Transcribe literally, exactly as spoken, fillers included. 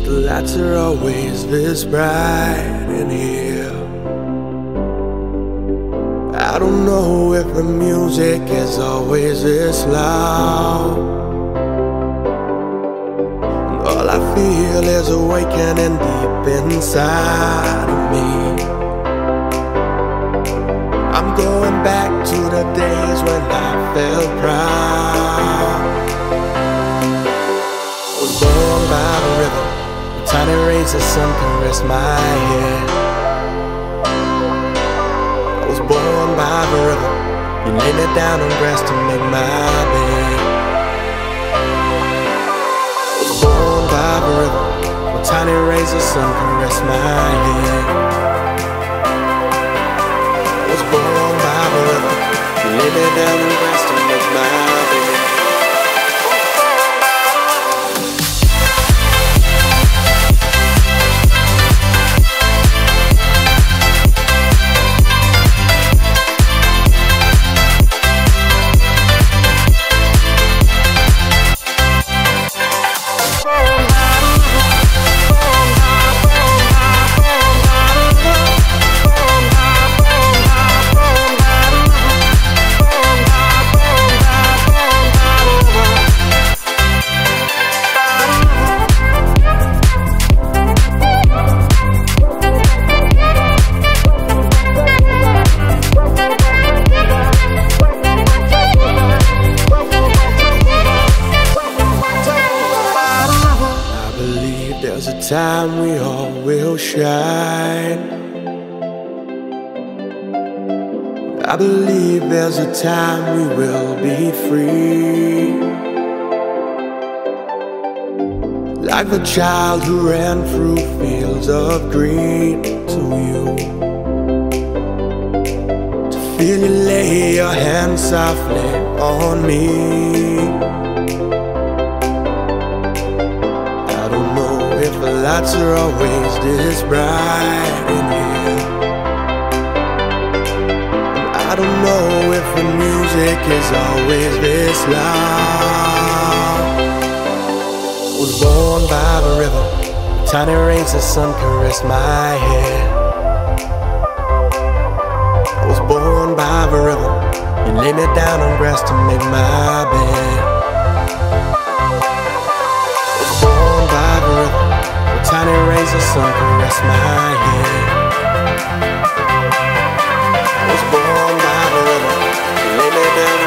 The lights are always this bright in here. I don't know if the music is always this loud. All I feel is awakening deep inside of me. I'm going back to the days when I felt proud. I was born by the river, the tiny rays of sun caressed my head. I was born by the river, you laid me down on grass to make my bed. I was born by the river, the tiny rays of sun caressed my head. I was born by the river, you laid me down on grass to make my bed. There's a time we all will shine. I believe there's a time we will be free. Like the child who ran through fields of green to you, to feel you lay your hand softly on me. The lights are always this bright in here. And I don't know if the music is always this loud. I was born by the river, tiny rays of sun caressed my head. I was born by the river, you laid me down on grass to make my bed. I was born by the river, tiny rays of sun caress my head. I was born by the river, you laid me down